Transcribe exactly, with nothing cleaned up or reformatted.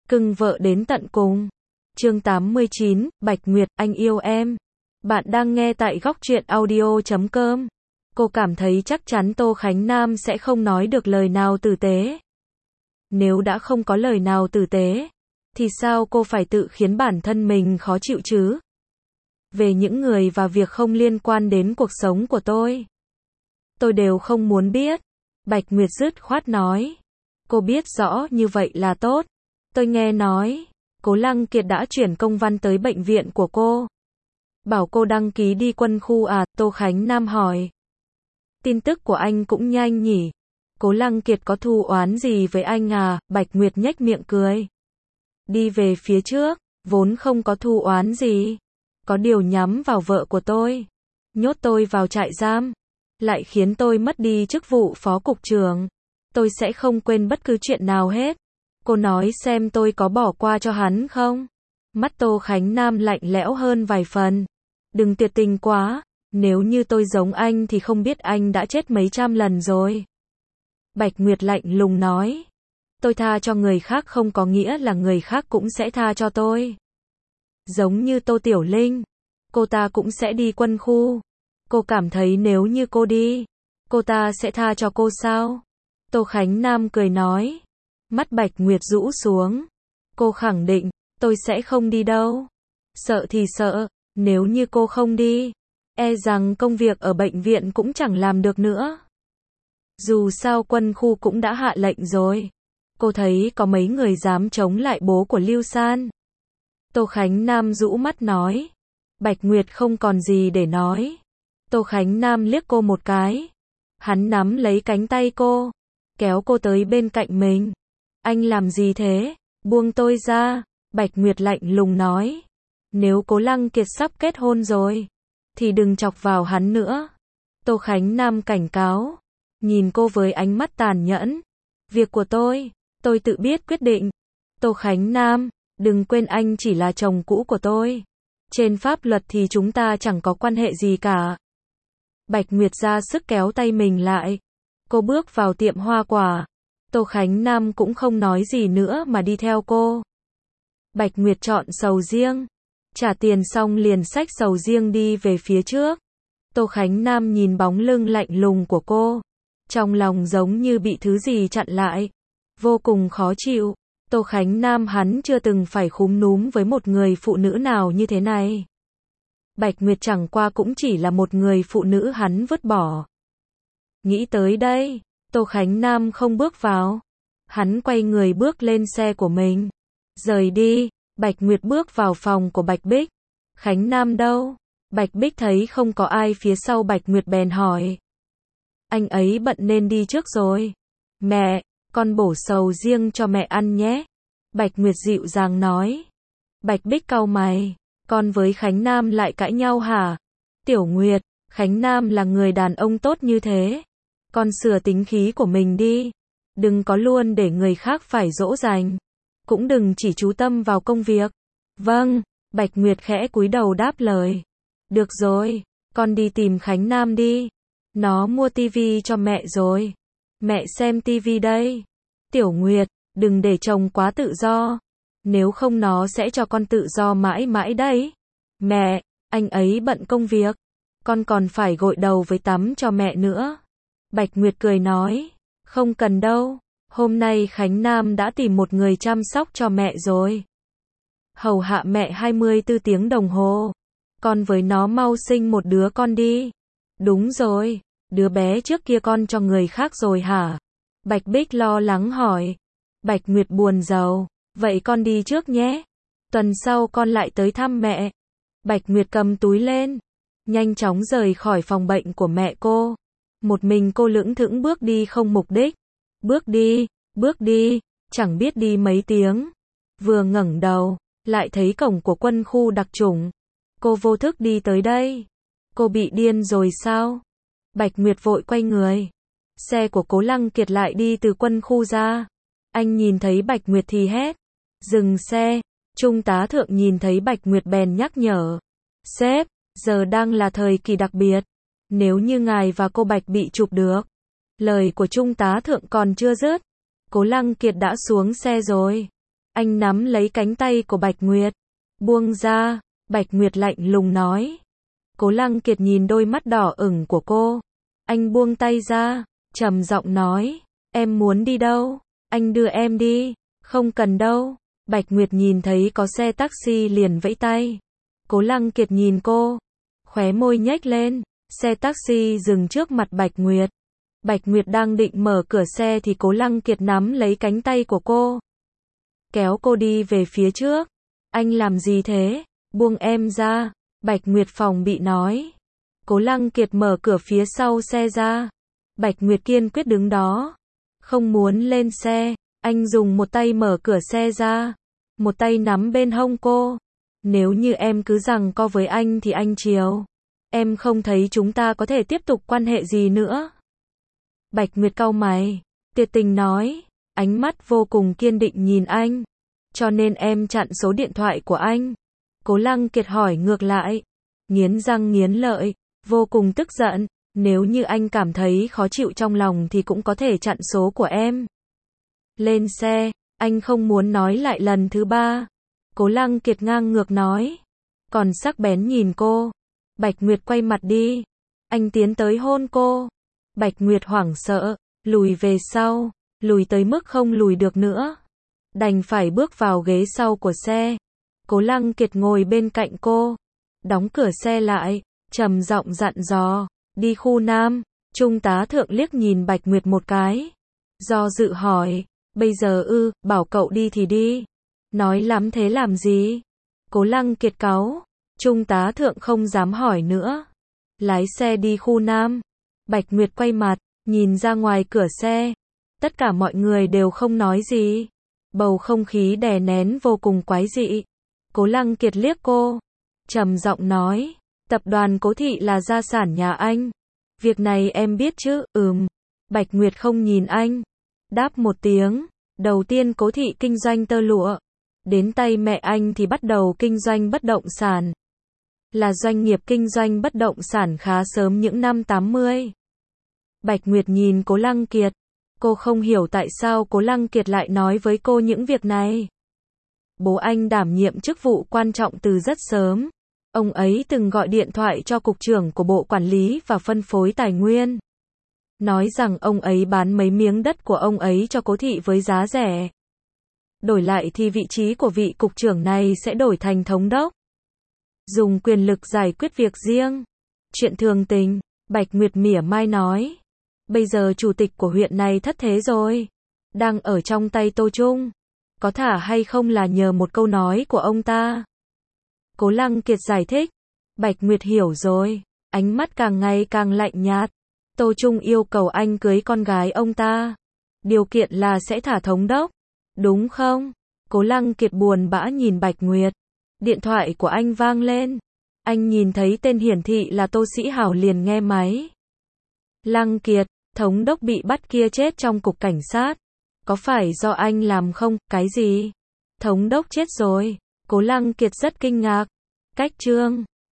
Cưng vợ đến tận cùng. Chương tám mươi chín, Bạch Nguyệt, anh yêu em. Bạn đang nghe tại góc truyện audio chấm com. Cô cảm thấy chắc chắn Tô Khánh Nam sẽ không nói được lời nào tử tế. Nếu đã không có lời nào tử tế, thì sao cô phải tự khiến bản thân mình khó chịu chứ? Về những người và việc không liên quan đến cuộc sống của tôi, tôi đều không muốn biết. Bạch Nguyệt dứt khoát nói. Cô biết rõ như vậy là tốt. Tôi nghe nói, Cố Lăng Kiệt đã chuyển công văn tới bệnh viện của cô. Bảo cô đăng ký đi quân khu à? Tô Khánh Nam hỏi. Tin tức của anh cũng nhanh nhỉ? Cố Lăng Kiệt có thù oán gì với anh à? Bạch Nguyệt nhếch miệng cười. Đi về phía trước, vốn không có thù oán gì. Có điều nhắm vào vợ của tôi. Nhốt tôi vào trại giam. Lại khiến tôi mất đi chức vụ phó cục trưởng. Tôi sẽ không quên bất cứ chuyện nào hết. Cô nói xem tôi có bỏ qua cho hắn không? Mắt Tô Khánh Nam lạnh lẽo hơn vài phần. Đừng tuyệt tình quá. Nếu như tôi giống anh thì không biết anh đã chết mấy trăm lần rồi. Bạch Nguyệt lạnh lùng nói. Tôi tha cho người khác không có nghĩa là người khác cũng sẽ tha cho tôi. Giống như Tô Tiểu Linh. Cô ta cũng sẽ đi quân khu. Cô cảm thấy nếu như cô đi, cô ta sẽ tha cho cô sao? Tô Khánh Nam cười nói. Mắt Bạch Nguyệt rũ xuống. Cô khẳng định, tôi sẽ không đi đâu. Sợ thì sợ, nếu như cô không đi, e rằng công việc ở bệnh viện cũng chẳng làm được nữa. Dù sao quân khu cũng đã hạ lệnh rồi. Cô thấy có mấy người dám chống lại bố của Lưu San. Tô Khánh Nam rũ mắt nói. Bạch Nguyệt không còn gì để nói. Tô Khánh Nam liếc cô một cái. Hắn nắm lấy cánh tay cô, kéo cô tới bên cạnh mình. Anh làm gì thế? Buông tôi ra. Bạch Nguyệt lạnh lùng nói. Nếu Cố Lăng Kiệt sắp kết hôn rồi, thì đừng chọc vào hắn nữa. Tô Khánh Nam cảnh cáo. Nhìn cô với ánh mắt tàn nhẫn. Việc của tôi, tôi tự biết quyết định. Tô Khánh Nam, đừng quên anh chỉ là chồng cũ của tôi. Trên pháp luật thì chúng ta chẳng có quan hệ gì cả. Bạch Nguyệt ra sức kéo tay mình lại. Cô bước vào tiệm hoa quả. Tô Khánh Nam cũng không nói gì nữa mà đi theo cô. Bạch Nguyệt chọn sầu riêng. Trả tiền xong liền xách sầu riêng đi về phía trước. Tô Khánh Nam nhìn bóng lưng lạnh lùng của cô. Trong lòng giống như bị thứ gì chặn lại. Vô cùng khó chịu. Tô Khánh Nam hắn chưa từng phải khúm núm với một người phụ nữ nào như thế này. Bạch Nguyệt chẳng qua cũng chỉ là một người phụ nữ hắn vứt bỏ. Nghĩ tới đây, Tô Khánh Nam không bước vào. Hắn quay người bước lên xe của mình. Rời đi. Bạch Nguyệt bước vào phòng của Bạch Bích. Khánh Nam đâu? Bạch Bích thấy không có ai phía sau Bạch Nguyệt bèn hỏi. Anh ấy bận nên đi trước rồi. Mẹ, con bổ sầu riêng cho mẹ ăn nhé. Bạch Nguyệt dịu dàng nói. Bạch Bích cau mày. Con với Khánh Nam lại cãi nhau hả? Tiểu Nguyệt, Khánh Nam là người đàn ông tốt như thế. Con sửa tính khí của mình đi. Đừng có luôn để người khác phải dỗ dành. Cũng đừng chỉ chú tâm vào công việc. Vâng, Bạch Nguyệt khẽ cúi đầu đáp lời. Được rồi, con đi tìm Khánh Nam đi. Nó mua tivi cho mẹ rồi. Mẹ xem tivi đây. Tiểu Nguyệt, đừng để chồng quá tự do. Nếu không nó sẽ cho con tự do mãi mãi đấy. Mẹ, anh ấy bận công việc. Con còn phải gội đầu với tắm cho mẹ nữa. Bạch Nguyệt cười nói. Không cần đâu. Hôm nay Khánh Nam đã tìm một người chăm sóc cho mẹ rồi. Hầu hạ mẹ hai mươi tư tiếng đồng hồ. Con với nó mau sinh một đứa con đi. Đúng rồi. Đứa bé trước kia con cho người khác rồi hả? Bạch Bích lo lắng hỏi. Bạch Nguyệt buồn rầu. Vậy con đi trước nhé. Tuần sau con lại tới thăm mẹ. Bạch Nguyệt cầm túi lên. Nhanh chóng rời khỏi phòng bệnh của mẹ cô. Một mình cô lững thững bước đi không mục đích. Bước đi, bước đi, chẳng biết đi mấy tiếng. Vừa ngẩng đầu, lại thấy cổng của quân khu đặc chủng. Cô vô thức đi tới đây. Cô bị điên rồi sao? Bạch Nguyệt vội quay người. Xe của Cố Lăng Kiệt lại đi từ quân khu ra. Anh nhìn thấy Bạch Nguyệt thì hét. Dừng xe. Trung tá thượng nhìn thấy Bạch Nguyệt bèn nhắc nhở. Sếp, giờ đang là thời kỳ đặc biệt. Nếu như ngài và cô Bạch bị chụp được. Lời của Trung tá thượng còn chưa dứt. Cố Lăng Kiệt đã xuống xe rồi. Anh nắm lấy cánh tay của Bạch Nguyệt. Buông ra, Bạch Nguyệt lạnh lùng nói. Cố Lăng Kiệt nhìn đôi mắt đỏ ửng của cô. Anh buông tay ra, trầm giọng nói. Em muốn đi đâu? Anh đưa em đi. Không cần đâu. Bạch Nguyệt nhìn thấy có xe taxi liền vẫy tay. Cố Lăng Kiệt nhìn cô. Khóe môi nhếch lên. Xe taxi dừng trước mặt Bạch Nguyệt. Bạch Nguyệt đang định mở cửa xe thì Cố Lăng Kiệt nắm lấy cánh tay của cô. Kéo cô đi về phía trước. Anh làm gì thế? Buông em ra. Bạch Nguyệt phòng bị nói. Cố Lăng Kiệt mở cửa phía sau xe ra. Bạch Nguyệt kiên quyết đứng đó. Không muốn lên xe. Anh dùng một tay mở cửa xe ra. Một tay nắm bên hông cô. Nếu như em cứ giằng co với anh thì anh chiều. Em không thấy chúng ta có thể tiếp tục quan hệ gì nữa. Bạch Nguyệt cau mày. Tuyệt tình nói. Ánh mắt vô cùng kiên định nhìn anh. Cho nên em chặn số điện thoại của anh. Cố Lăng Kiệt hỏi ngược lại. Nghiến răng nghiến lợi. Vô cùng tức giận. Nếu như anh cảm thấy khó chịu trong lòng thì cũng có thể chặn số của em. Lên xe. Anh không muốn nói lại lần thứ ba. Cố Lăng Kiệt ngang ngược nói. Còn sắc bén nhìn cô. Bạch Nguyệt quay mặt đi. Anh tiến tới hôn cô. Bạch Nguyệt hoảng sợ. Lùi về sau. Lùi tới mức không lùi được nữa. Đành phải bước vào ghế sau của xe. Cố Lăng Kiệt ngồi bên cạnh cô. Đóng cửa xe lại. Trầm giọng dặn dò. Đi khu Nam. Trung tá thượng liếc nhìn Bạch Nguyệt một cái. Do dự hỏi. Bây giờ ư, bảo cậu đi thì đi. Nói lắm thế làm gì? Cố Lăng Kiệt cáu. Trung tá thượng không dám hỏi nữa. Lái xe đi khu Nam. Bạch Nguyệt quay mặt, nhìn ra ngoài cửa xe. Tất cả mọi người đều không nói gì. Bầu không khí đè nén vô cùng quái dị. Cố Lăng Kiệt liếc cô. Trầm giọng nói. Tập đoàn Cố Thị là gia sản nhà anh. Việc này em biết chứ? Ừm. Bạch Nguyệt không nhìn anh. Đáp một tiếng. Đầu tiên Cố Thị kinh doanh tơ lụa. Đến tay mẹ anh thì bắt đầu kinh doanh bất động sản. Là doanh nghiệp kinh doanh bất động sản khá sớm những năm tám mươi. Bạch Nguyệt nhìn Cố Lăng Kiệt. Cô không hiểu tại sao Cố Lăng Kiệt lại nói với cô những việc này. Bố anh đảm nhiệm chức vụ quan trọng từ rất sớm. Ông ấy từng gọi điện thoại cho cục trưởng của Bộ Quản lý và Phân phối Tài nguyên. Nói rằng ông ấy bán mấy miếng đất của ông ấy cho Cố Thị với giá rẻ. Đổi lại thì vị trí của vị cục trưởng này sẽ đổi thành thống đốc. Dùng quyền lực giải quyết việc riêng. Chuyện thường tình. Bạch Nguyệt mỉa mai nói. Bây giờ chủ tịch của huyện này thất thế rồi. Đang ở trong tay Tô Trung. Có thả hay không là nhờ một câu nói của ông ta. Cố Lăng Kiệt giải thích. Bạch Nguyệt hiểu rồi. Ánh mắt càng ngày càng lạnh nhạt. Tô Trung yêu cầu anh cưới con gái ông ta. Điều kiện là sẽ thả thống đốc. Đúng không? Cố Lăng Kiệt buồn bã nhìn Bạch Nguyệt. Điện thoại của anh vang lên. Anh nhìn thấy tên hiển thị là Tô Sĩ Hảo liền nghe máy. Lăng Kiệt, thống đốc bị bắt kia chết trong cục cảnh sát. Có phải do anh làm không? Cái gì? Thống đốc chết rồi. Cố Lăng Kiệt rất kinh ngạc. Cách chương